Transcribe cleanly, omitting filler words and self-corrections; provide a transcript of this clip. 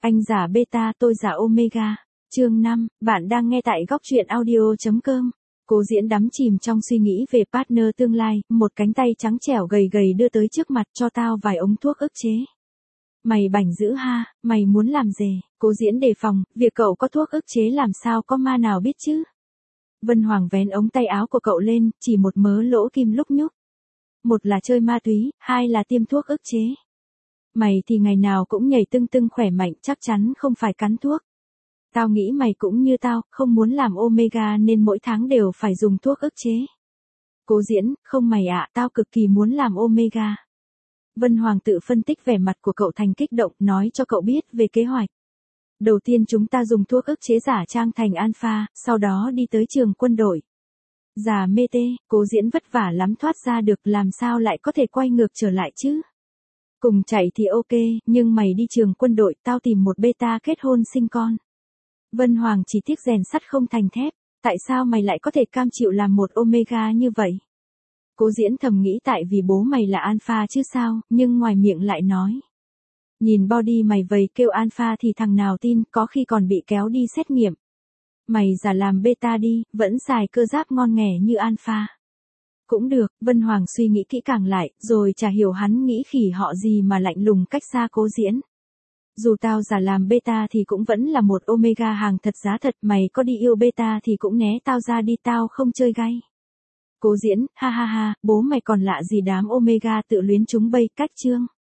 Anh giả beta, tôi giả omega. Chương 5, bạn đang nghe tại góc truyện audio.com. Cố Diễn đắm chìm trong suy nghĩ về partner tương lai, một cánh tay trắng trẻo gầy gầy đưa tới trước mặt, cho tao vài ống thuốc ức chế. Mày bảnh dữ ha, mày muốn làm gì? Cố Diễn đề phòng, việc cậu có thuốc ức chế làm sao có ma nào biết chứ? Vân Hoàng vén ống tay áo của cậu lên, chỉ một mớ lỗ kim lúc nhúc. Một là chơi ma túy, hai là tiêm thuốc ức chế. Mày thì ngày nào cũng nhảy tưng tưng khỏe mạnh, chắc chắn không phải cắn thuốc. Tao nghĩ mày cũng như tao, không muốn làm omega nên mỗi tháng đều phải dùng thuốc ức chế. Cố Diễn, không mày ạ, tao cực kỳ muốn làm omega. Vân Hoàng tự phân tích vẻ mặt của cậu thành kích động, nói cho cậu biết về kế hoạch. Đầu tiên chúng ta dùng thuốc ức chế giả trang thành alpha, sau đó đi tới trường quân đội. Giả mê tê, Cố Diễn vất vả lắm thoát ra được, làm sao lại có thể quay ngược trở lại chứ? Cùng chạy thì ok, nhưng mày đi trường quân đội, tao tìm một beta kết hôn sinh con. Vân Hoàng chỉ tiếc rèn sắt không thành thép, tại sao mày lại có thể cam chịu làm một omega như vậy? Cố Diễn thầm nghĩ tại vì bố mày là alpha chứ sao, nhưng ngoài miệng lại nói. Nhìn body mày vầy kêu alpha thì thằng nào tin, có khi còn bị kéo đi xét nghiệm. Mày giả làm beta đi, vẫn xài cơ giáp ngon nghẻ như alpha. Cũng được, Vân Hoàng suy nghĩ kỹ càng lại, rồi chả hiểu hắn nghĩ khỉ họ gì mà lạnh lùng cách xa Cố Diễn. Dù tao giả làm beta thì cũng vẫn là một omega hàng thật giá thật, mày có đi yêu beta thì cũng né tao ra đi, tao không chơi gay. Cố Diễn, ha ha ha, bố mày còn lạ gì đám omega tự luyến chúng bây, cách chương.